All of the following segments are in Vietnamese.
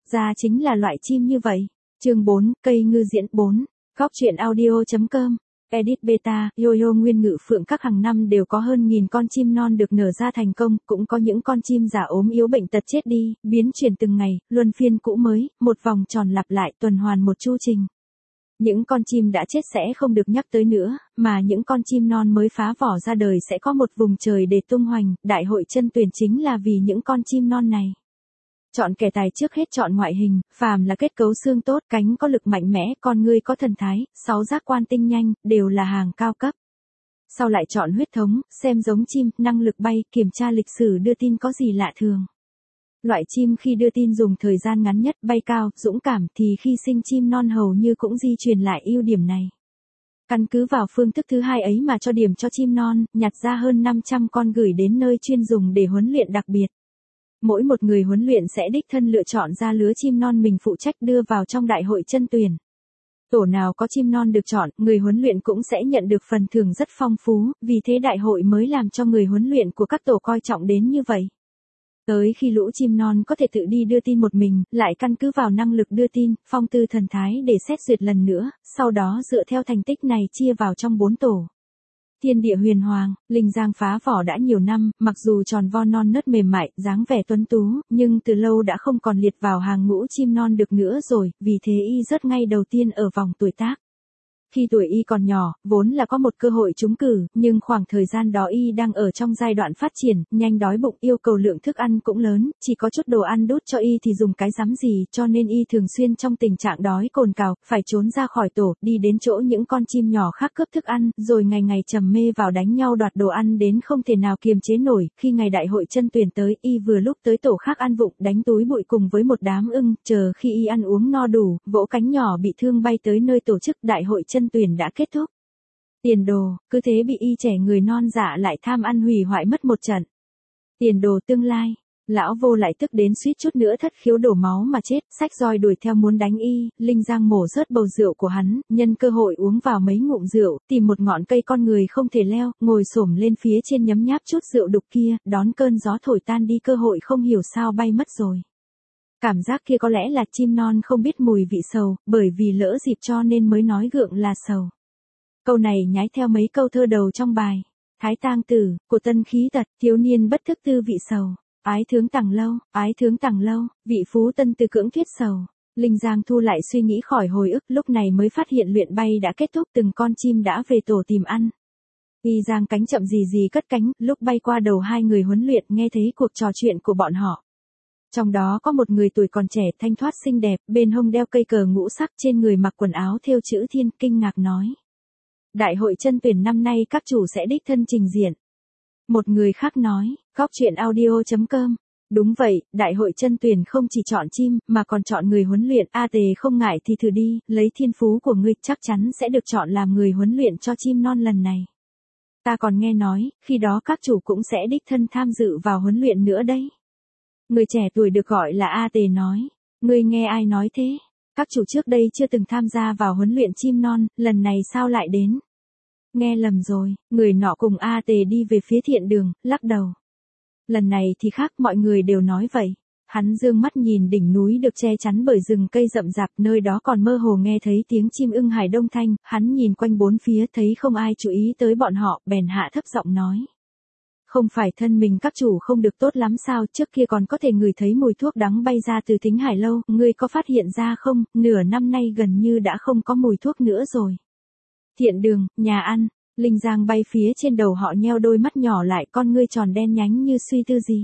ra chính là loại chim như vậy. Chương 4, cây ngư diễn 4. Góc truyện audio.com. Edit beta, Yo-yo nguyên ngự phượng các hàng năm đều có hơn 1000 con chim non được nở ra thành công, cũng có những con chim già ốm yếu bệnh tật chết đi, biến chuyển từng ngày, luân phiên cũ mới, một vòng tròn lặp lại tuần hoàn một chu trình. Những con chim đã chết sẽ không được nhắc tới nữa, mà những con chim non mới phá vỏ ra đời sẽ có một vùng trời để tung hoành, đại hội chân tuyển chính là vì những con chim non này. Chọn kẻ tài trước hết chọn ngoại hình, phàm là kết cấu xương tốt, cánh có lực mạnh mẽ, con ngươi có thần thái, 6 giác quan tinh nhanh, đều là hàng cao cấp. Sau lại chọn huyết thống, xem giống chim, năng lực bay, kiểm tra lịch sử đưa tin có gì lạ thường. Loại chim khi đưa tin dùng thời gian ngắn nhất, bay cao, dũng cảm thì khi sinh chim non hầu như cũng di truyền lại ưu điểm này. Căn cứ vào phương thức thứ hai ấy mà cho điểm cho chim non, nhặt ra hơn 500 con gửi đến nơi chuyên dùng để huấn luyện đặc biệt. Mỗi một người huấn luyện sẽ đích thân lựa chọn ra lứa chim non mình phụ trách đưa vào trong đại hội chân tuyển. Tổ nào có chim non được chọn, người huấn luyện cũng sẽ nhận được phần thưởng rất phong phú, vì thế đại hội mới làm cho người huấn luyện của các tổ coi trọng đến như vậy. Tới khi lũ chim non có thể tự đi đưa tin một mình, lại căn cứ vào năng lực đưa tin, phong tư thần thái để xét duyệt lần nữa, sau đó dựa theo thành tích này chia vào trong 4 tổ. Thiên địa huyền hoàng, Linh Giang phá vỏ đã nhiều năm, mặc dù tròn vo non nớt mềm mại, dáng vẻ tuấn tú, nhưng từ lâu đã không còn liệt vào hàng ngũ chim non được nữa rồi, vì thế y rớt ngay đầu tiên ở vòng tuổi tác. Khi tuổi y còn nhỏ, vốn là có một cơ hội trúng cử, nhưng khoảng thời gian đó y đang ở trong giai đoạn phát triển, nhanh đói bụng, yêu cầu lượng thức ăn cũng lớn, chỉ có chút đồ ăn đút cho y thì dùng cái rắm gì, cho nên y thường xuyên trong tình trạng đói cồn cào, phải trốn ra khỏi tổ, đi đến chỗ những con chim nhỏ khác cướp thức ăn, rồi ngày ngày trầm mê vào đánh nhau đoạt đồ ăn đến không thể nào kiềm chế nổi. Khi ngày đại hội chân tuyển tới, y vừa lúc tới tổ khác ăn vụng, đánh túi bụi cùng với một đám ưng, chờ khi y ăn uống no đủ, vỗ cánh nhỏ bị thương bay tới nơi tổ chức đại hội chân tuyển đã kết thúc. Tiền đồ, cứ thế bị y trẻ người non dạ lại tham ăn hủy hoại mất một trận. Tiền đồ tương lai, lão vô lại tức đến suýt chút nữa thất khiếu đổ máu mà chết, xách roi đuổi theo muốn đánh y, Linh Giang mổ rớt bầu rượu của hắn, nhân cơ hội uống vào mấy ngụm rượu, tìm một ngọn cây con người không thể leo, ngồi xổm lên phía trên nhấm nháp chút rượu đục kia, đón cơn gió thổi tan đi cơ hội không hiểu sao bay mất rồi. Cảm giác kia có lẽ là chim non không biết mùi vị sầu, bởi vì lỡ dịp cho nên mới nói gượng là sầu. Câu này nhái theo mấy câu thơ đầu trong bài. Thái tang tử, của tân khí tật, thiếu niên bất thức tư vị sầu. Ái thương tằng lâu, vị phú tân từ cưỡng thuyết sầu. Linh Giang thu lại suy nghĩ khỏi hồi ức, lúc này mới phát hiện luyện bay đã kết thúc, từng con chim đã về tổ tìm ăn. Y giang cánh chậm gì cất cánh, lúc bay qua đầu hai người huấn luyện nghe thấy cuộc trò chuyện của bọn họ. Trong đó có một người tuổi còn trẻ thanh thoát xinh đẹp, bên hông đeo cây cờ ngũ sắc, trên người mặc quần áo thêu chữ thiên, kinh ngạc nói. Đại hội chân tuyển năm nay các chủ sẽ đích thân trình diện. Một người khác nói, góc truyện audio.com. Đúng vậy, đại hội chân tuyển không chỉ chọn chim, mà còn chọn người huấn luyện. A Tề không ngại thì thử đi, lấy thiên phú của ngươi chắc chắn sẽ được chọn làm người huấn luyện cho chim non lần này. Ta còn nghe nói, khi đó các chủ cũng sẽ đích thân tham dự vào huấn luyện nữa đấy. Người trẻ tuổi được gọi là A Tề nói, ngươi nghe ai nói thế? Các chủ trước đây chưa từng tham gia vào huấn luyện chim non, lần này sao lại đến? Nghe lầm rồi, người nọ cùng A Tề đi về phía thiện đường, lắc đầu. Lần này thì khác, mọi người đều nói vậy. Hắn dương mắt nhìn đỉnh núi được che chắn bởi rừng cây rậm rạp, nơi đó còn mơ hồ nghe thấy tiếng chim ưng hải đông thanh, hắn nhìn quanh bốn phía thấy không ai chú ý tới bọn họ, bèn hạ thấp giọng nói. Không phải thân mình các chủ không được tốt lắm sao, trước kia còn có thể ngửi thấy mùi thuốc đắng bay ra từ Thính Hải Lâu, ngươi có phát hiện ra không, nửa năm nay gần như đã không có mùi thuốc nữa rồi. Thiện đường, nhà ăn, Linh Giang bay phía trên đầu họ nheo đôi mắt nhỏ lại, con ngươi tròn đen nhánh như suy tư gì.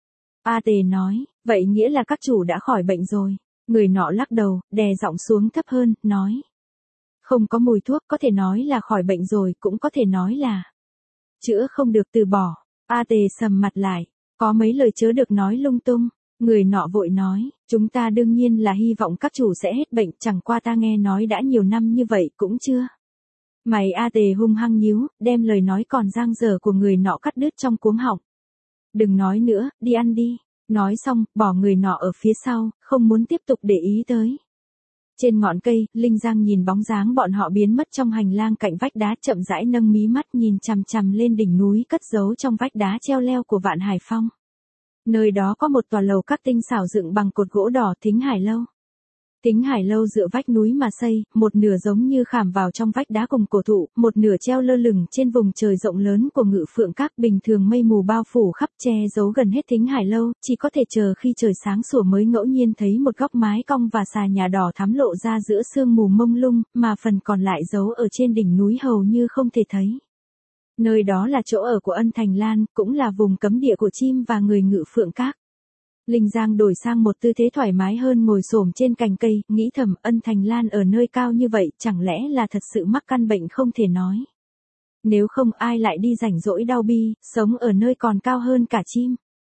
A Tề nói, vậy nghĩa là các chủ đã khỏi bệnh rồi. Người nọ lắc đầu, đè giọng xuống thấp hơn, nói. Không có mùi thuốc, có thể nói là khỏi bệnh rồi, cũng có thể nói là chữa không được từ bỏ. A Tề sầm mặt lại, có mấy lời chớ được nói lung tung. Người nọ vội nói, chúng ta đương nhiên là hy vọng các chủ sẽ hết bệnh, chẳng qua ta nghe nói đã nhiều năm như vậy cũng chưa. Mày A Tề hung hăng nhíu, đem lời nói còn dang dở của người nọ cắt đứt trong cuống họng. Đừng nói nữa, đi ăn đi. Nói xong, bỏ người nọ ở phía sau, không muốn tiếp tục để ý tới. Trên ngọn cây, Linh Giang nhìn bóng dáng bọn họ biến mất trong hành lang cạnh vách đá, chậm rãi nâng mí mắt nhìn chằm chằm lên đỉnh núi cất giấu trong vách đá treo leo của Vạn Hải Phong. Nơi đó có một tòa lầu các tinh xảo dựng bằng cột gỗ đỏ, Thính Hải Lâu. Thính Hải Lâu dựa vách núi mà xây, một nửa giống như khảm vào trong vách đá cùng cổ thụ, một nửa treo lơ lửng trên vùng trời rộng lớn của Ngự Phượng Các. Bình thường mây mù bao phủ khắp che giấu gần hết Thính Hải Lâu, chỉ có thể chờ khi trời sáng sủa mới ngẫu nhiên thấy một góc mái cong và xà nhà đỏ thắm lộ ra giữa sương mù mông lung, mà phần còn lại giấu ở trên đỉnh núi hầu như không thể thấy. Nơi đó là chỗ ở của Ân Thành Lan, cũng là vùng cấm địa của chim và người Ngự Phượng Các. Linh Giang đổi sang một tư thế thoải mái hơn, ngồi xổm trên cành cây, nghĩ thầm Ân Thành Lan ở nơi cao như vậy, chẳng lẽ là thật sự mắc căn bệnh không thể nói. Nếu không ai lại đi rảnh rỗi đau bi, sống ở nơi còn cao hơn cả chim.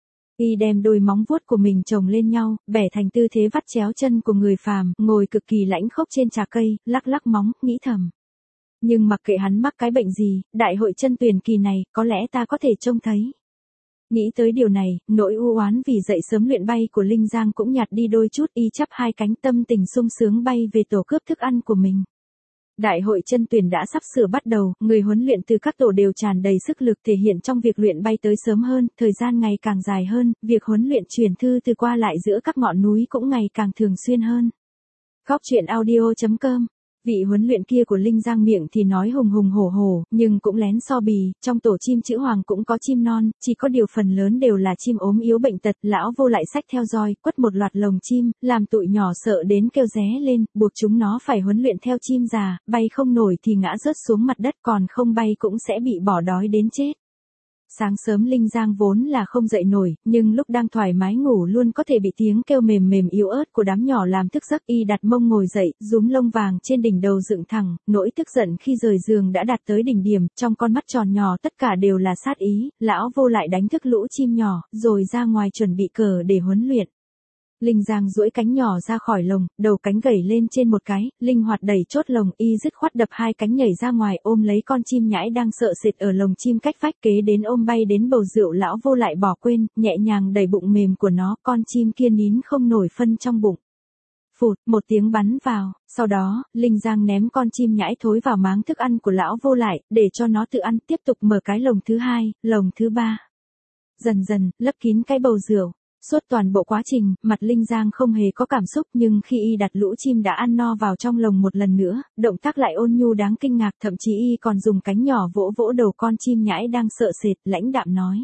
Y đem đôi móng vuốt của mình chồng lên nhau, bẻ thành tư thế vắt chéo chân của người phàm, ngồi cực kỳ lãnh khốc trên trà cây, lắc lắc móng, nghĩ thầm. Nhưng mặc kệ hắn mắc cái bệnh gì, đại hội chân tuyển kỳ này, có lẽ ta có thể trông thấy. Nghĩ tới điều này, nỗi u oán vì dậy sớm luyện bay của Linh Giang cũng nhạt đi đôi chút, y chắp hai cánh tâm tình sung sướng bay về tổ cướp thức ăn của mình. Đại hội chân tuyển đã sắp sửa bắt đầu, người huấn luyện từ các tổ đều tràn đầy sức lực thể hiện trong việc luyện bay tới sớm hơn, thời gian ngày càng dài hơn, việc huấn luyện truyền thư từ qua lại giữa các ngọn núi cũng ngày càng thường xuyên hơn. Góc truyện audio.com. Vị huấn luyện kia của Linh Giang miệng thì nói hùng hùng hổ hổ, nhưng cũng lén so bì, trong tổ chim chữ hoàng cũng có chim non, chỉ có điều phần lớn đều là chim ốm yếu bệnh tật. Lão Vô lại xách theo roi, quất một loạt lồng chim, làm tụi nhỏ sợ đến kêu ré lên, buộc chúng nó phải huấn luyện theo chim già, bay không nổi thì ngã rớt xuống mặt đất, còn không bay cũng sẽ bị bỏ đói đến chết. Sáng sớm Linh Giang vốn là không dậy nổi, nhưng lúc đang thoải mái ngủ luôn có thể bị tiếng kêu mềm mềm yếu ớt của đám nhỏ làm thức giấc. Y đặt mông ngồi dậy, rúm lông vàng trên đỉnh đầu dựng thẳng, nỗi tức giận khi rời giường đã đạt tới đỉnh điểm, trong con mắt tròn nhỏ tất cả đều là sát ý. Lão Vô lại đánh thức lũ chim nhỏ, rồi ra ngoài chuẩn bị cờ để huấn luyện. Linh Giang duỗi cánh nhỏ ra khỏi lồng, đầu cánh gẩy lên trên một cái, linh hoạt đẩy chốt lồng, y dứt khoát đập hai cánh nhảy ra ngoài, ôm lấy con chim nhãi đang sợ sệt ở lồng chim cách vách, kế đến ôm bay đến bầu rượu. Lão Vô lại bỏ quên, nhẹ nhàng đẩy bụng mềm của nó, con chim kia nín không nổi phân trong bụng. Phụt, một tiếng bắn vào, sau đó, Linh Giang ném con chim nhãi thối vào máng thức ăn của Lão Vô lại, để cho nó tự ăn, tiếp tục mở cái lồng thứ hai, lồng thứ ba. Dần dần, lấp kín cái bầu rượu. Suốt toàn bộ quá trình, mặt Linh Giang không hề có cảm xúc, nhưng khi y đặt lũ chim đã ăn no vào trong lồng một lần nữa, động tác lại ôn nhu đáng kinh ngạc, thậm chí y còn dùng cánh nhỏ vỗ vỗ đầu con chim nhãi đang sợ sệt, lãnh đạm nói.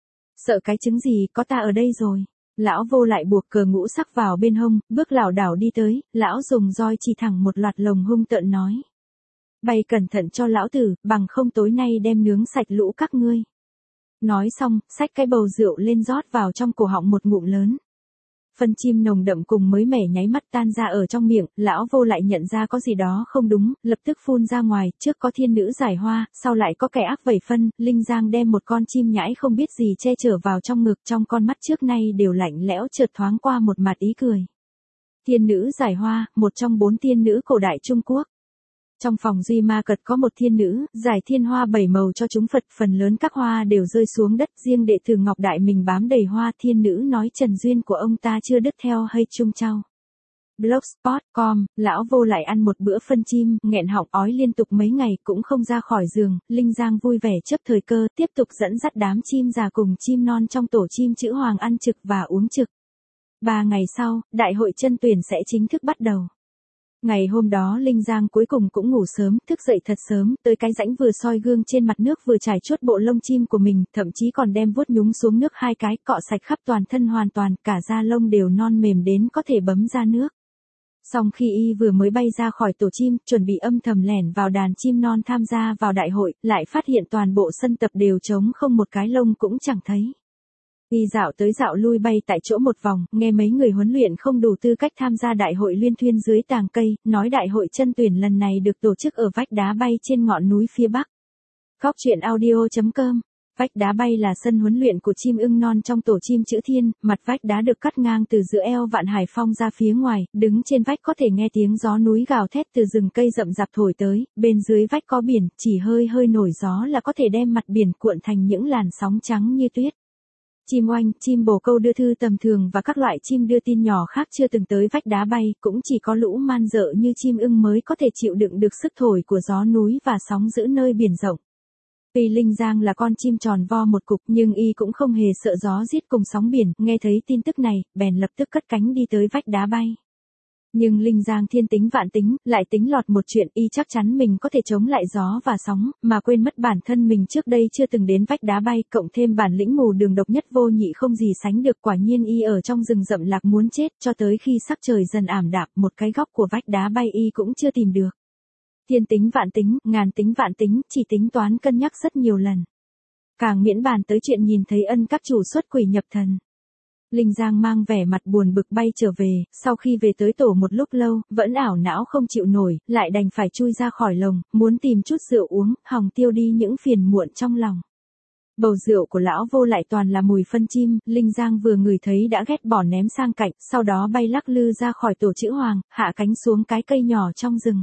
Sợ cái trứng gì, có ta ở đây rồi. Lão Vô lại buộc cờ ngũ sắc vào bên hông, bước lảo đảo đi tới, lão dùng roi chỉ thẳng một loạt lồng hung tợn nói. Bay cẩn thận cho lão tử, bằng không tối nay đem nướng sạch lũ các ngươi. Nói xong, xách cái bầu rượu lên rót vào trong cổ họng một ngụm lớn. Phân chim nồng đậm cùng mới mẻ nháy mắt tan ra ở trong miệng, Lão Vô lại nhận ra có gì đó không đúng, lập tức phun ra ngoài, trước có thiên nữ giải hoa, sau lại có kẻ ác vẩy phân. Linh Giang đem một con chim nhãi không biết gì che chở vào trong ngực, trong con mắt trước nay đều lạnh lẽo chợt thoáng qua một mặt ý cười. Thiên nữ giải hoa, một trong 4 thiên nữ cổ đại Trung Quốc. Trong phòng Duy Ma Cật có một thiên nữ, giải thiên hoa 7 màu cho chúng Phật, phần lớn các hoa đều rơi xuống đất, riêng đệ tử Ngọc Đại mình bám đầy hoa. Thiên nữ nói trần duyên của ông ta chưa đứt theo hay chung trao. Blogspot.com, Lão Vô lại ăn một bữa phân chim, nghẹn họng ói liên tục mấy ngày cũng không ra khỏi giường. Linh Giang vui vẻ chấp thời cơ, tiếp tục dẫn dắt đám chim già cùng chim non trong tổ chim chữ hoàng ăn trực và uống trực. 3 ngày sau, đại hội chân tuyển sẽ chính thức bắt đầu. Ngày hôm đó Linh Giang cuối cùng cũng ngủ sớm, thức dậy thật sớm, tới cái rãnh vừa soi gương trên mặt nước vừa trải chuốt bộ lông chim của mình, thậm chí còn đem vuốt nhúng xuống nước 2 cái, cọ sạch khắp toàn thân hoàn toàn, cả da lông đều non mềm đến có thể bấm ra nước. Xong khi y vừa mới bay ra khỏi tổ chim, chuẩn bị âm thầm lẻn vào đàn chim non tham gia vào đại hội, lại phát hiện toàn bộ sân tập đều trống không một cái lông cũng chẳng thấy. Y dạo tới dạo lui bay tại chỗ một vòng, nghe mấy người huấn luyện không đủ tư cách tham gia đại hội luyên thuyên dưới tàng cây, nói đại hội chân tuyển lần này được tổ chức ở vách đá bay trên ngọn núi phía bắc. Góc truyện audio.com. Vách đá bay là sân huấn luyện của chim ưng non trong tổ chim chữ thiên, mặt vách đá được cắt ngang từ giữa eo Vạn Hải Phong ra phía ngoài, đứng trên vách có thể nghe tiếng gió núi gào thét từ rừng cây rậm rạp thổi tới, bên dưới vách có biển, chỉ hơi hơi nổi gió là có thể đem mặt biển cuộn thành những làn sóng trắng như tuyết. Chim oanh, chim bồ câu đưa thư tầm thường và các loại chim đưa tin nhỏ khác chưa từng tới vách đá bay, cũng chỉ có lũ man dợ như chim ưng mới có thể chịu đựng được sức thổi của gió núi và sóng dữ nơi biển rộng. Tuy Linh Giang là con chim tròn vo một cục nhưng y cũng không hề sợ gió rít cùng sóng biển, nghe thấy tin tức này, bèn lập tức cất cánh đi tới vách đá bay. Nhưng Linh Giang thiên tính vạn tính, lại tính lọt một chuyện y chắc chắn mình có thể chống lại gió và sóng, mà quên mất bản thân mình trước đây chưa từng đến vách đá bay, cộng thêm bản lĩnh mù đường độc nhất vô nhị không gì sánh được. Quả nhiên y ở trong rừng rậm lạc muốn chết, cho tới khi sắc trời dần ảm đạm, một cái góc của vách đá bay y cũng chưa tìm được. Thiên tính vạn tính, ngàn tính vạn tính, chỉ tính toán cân nhắc rất nhiều lần. Càng miễn bàn tới chuyện nhìn thấy ân các chủ xuất quỷ nhập thần. Linh Giang mang vẻ mặt buồn bực bay trở về, sau khi về tới tổ một lúc lâu, vẫn ảo não không chịu nổi, lại đành phải chui ra khỏi lồng, muốn tìm chút rượu uống, hòng tiêu đi những phiền muộn trong lòng. Bầu rượu của lão vô lại toàn là mùi phân chim, Linh Giang vừa ngửi thấy đã ghét bỏ ném sang cạnh, sau đó bay lắc lư ra khỏi tổ chữ hoàng, hạ cánh xuống cái cây nhỏ trong rừng.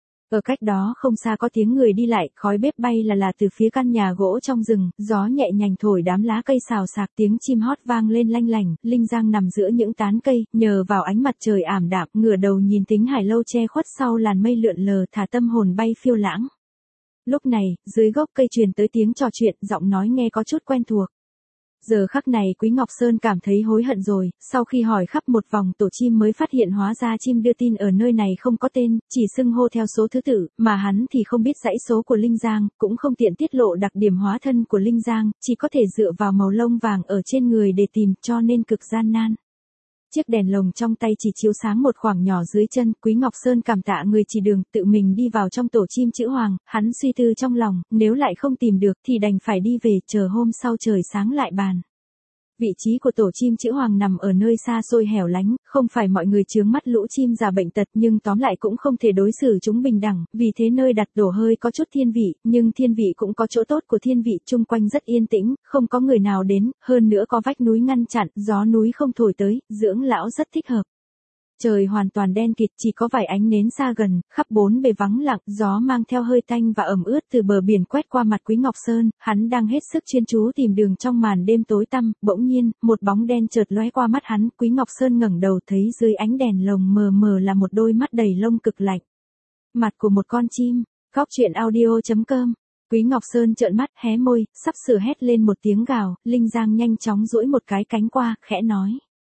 Ở cách đó không xa có tiếng người đi lại, khói bếp bay là từ phía căn nhà gỗ trong rừng, gió nhẹ nhành thổi đám lá cây xào xạc, tiếng chim hót vang lên lanh lảnh. Linh Giang nằm giữa những tán cây, nhờ vào ánh mặt trời ảm đạm, ngửa đầu nhìn Thính Hải Lâu che khuất sau làn mây lượn lờ, thả tâm hồn bay phiêu lãng. Lúc này, dưới gốc cây truyền tới tiếng trò chuyện, giọng nói nghe có chút quen thuộc. Giờ khắc này Quý Ngọc Sơn cảm thấy hối hận rồi, sau khi hỏi khắp một vòng tổ chim mới phát hiện hóa ra chim đưa tin ở nơi này không có tên, chỉ xưng hô theo số thứ tự, mà hắn thì không biết dãy số của Linh Giang, cũng không tiện tiết lộ đặc điểm hóa thân của Linh Giang, chỉ có thể dựa vào màu lông vàng ở trên người để tìm, cho nên cực gian nan. Chiếc đèn lồng trong tay chỉ chiếu sáng một khoảng nhỏ dưới chân, Quý Ngọc Sơn cảm tạ người chỉ đường, tự mình đi vào trong tổ chim chữ hoàng, hắn suy tư trong lòng, nếu lại không tìm được thì đành phải đi về, chờ hôm sau trời sáng lại bàn. Vị trí của tổ chim chữ hoàng nằm ở nơi xa xôi hẻo lánh, không phải mọi người chướng mắt lũ chim già bệnh tật nhưng tóm lại cũng không thể đối xử chúng bình đẳng, vì thế nơi đặt tổ hơi có chút thiên vị, nhưng thiên vị cũng có chỗ tốt của thiên vị, chung quanh rất yên tĩnh, không có người nào đến, hơn nữa có vách núi ngăn chặn, gió núi không thổi tới, dưỡng lão rất thích hợp. Trời hoàn toàn đen kịt, chỉ có vài ánh nến xa gần, khắp bốn bề vắng lặng, gió mang theo hơi tanh và ẩm ướt từ bờ biển quét qua mặt Quý Ngọc Sơn, hắn đang hết sức chuyên chú tìm đường trong màn đêm tối tăm, bỗng nhiên, một bóng đen chợt lóe qua mắt hắn, Quý Ngọc Sơn ngẩng đầu thấy dưới ánh đèn lồng mờ mờ là một đôi mắt đầy lông cực lạnh. Mặt của một con chim. Góc truyện audio.com. Quý Ngọc Sơn trợn mắt, hé môi, sắp sửa hét lên một tiếng gào, Linh Giang nhanh chóng duỗi một cái cánh qua, khẽ nói.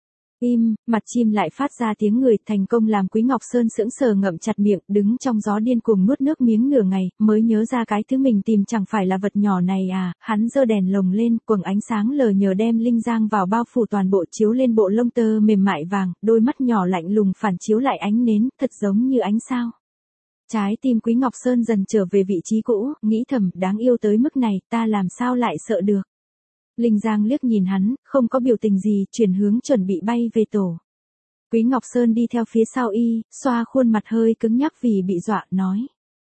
Im, mặt chim lại phát ra tiếng người, thành công làm Quý Ngọc Sơn sững sờ ngậm chặt miệng, đứng trong gió điên cuồng nuốt nước miếng nửa ngày, mới nhớ ra cái thứ mình tìm chẳng phải là vật nhỏ này à, hắn giơ đèn lồng lên, quầng ánh sáng lờ nhờ đem Linh Giang vào bao phủ toàn bộ, chiếu lên bộ lông tơ mềm mại vàng, đôi mắt nhỏ lạnh lùng phản chiếu lại ánh nến, thật giống như ánh sao. Trái tim Quý Ngọc Sơn dần trở về vị trí cũ, nghĩ thầm, đáng yêu tới mức này, ta làm sao lại sợ được. Linh Giang liếc nhìn hắn, không có biểu tình gì, chuyển hướng chuẩn bị bay về tổ. Quý Ngọc Sơn đi theo phía sau y, xoa khuôn mặt hơi cứng nhắc vì bị dọa, nói.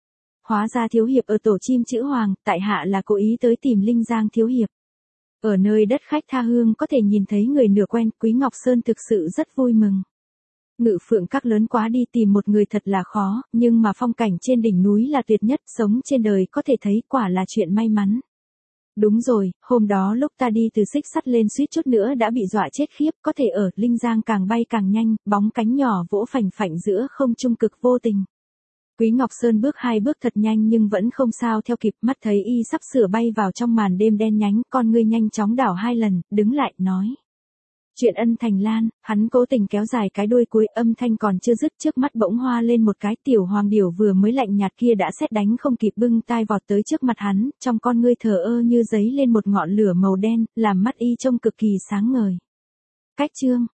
Hóa ra thiếu hiệp ở tổ chim chữ hoàng, tại hạ là cố ý tới tìm Linh Giang thiếu hiệp. Ở nơi đất khách tha hương có thể nhìn thấy người nửa quen, Quý Ngọc Sơn thực sự rất vui mừng. Ngự Phượng Các lớn quá đi, tìm một người thật là khó, nhưng mà phong cảnh trên đỉnh núi là tuyệt nhất, sống trên đời có thể thấy, quả là chuyện may mắn. Đúng rồi, hôm đó lúc ta đi từ xích sắt lên suýt chút nữa đã bị dọa chết khiếp, có thể ở, Linh Giang càng bay càng nhanh, bóng cánh nhỏ vỗ phành phạnh giữa không trung cực vô tình. Quý Ngọc Sơn bước hai bước thật nhanh nhưng vẫn không sao theo kịp, mắt thấy y sắp sửa bay vào trong màn đêm đen nhánh, con ngươi nhanh chóng đảo hai lần, đứng lại, nói. Chuyện ân thành lan, hắn cố tình kéo dài cái đuôi cuối, âm thanh còn chưa dứt, trước mắt bỗng hoa lên một cái, tiểu hoàng điểu vừa mới lạnh nhạt kia đã sét đánh không kịp bưng tai vọt tới trước mặt hắn, trong con ngươi thờ ơ như giấy lên một ngọn lửa màu đen, làm mắt y trông cực kỳ sáng ngời. Cách chương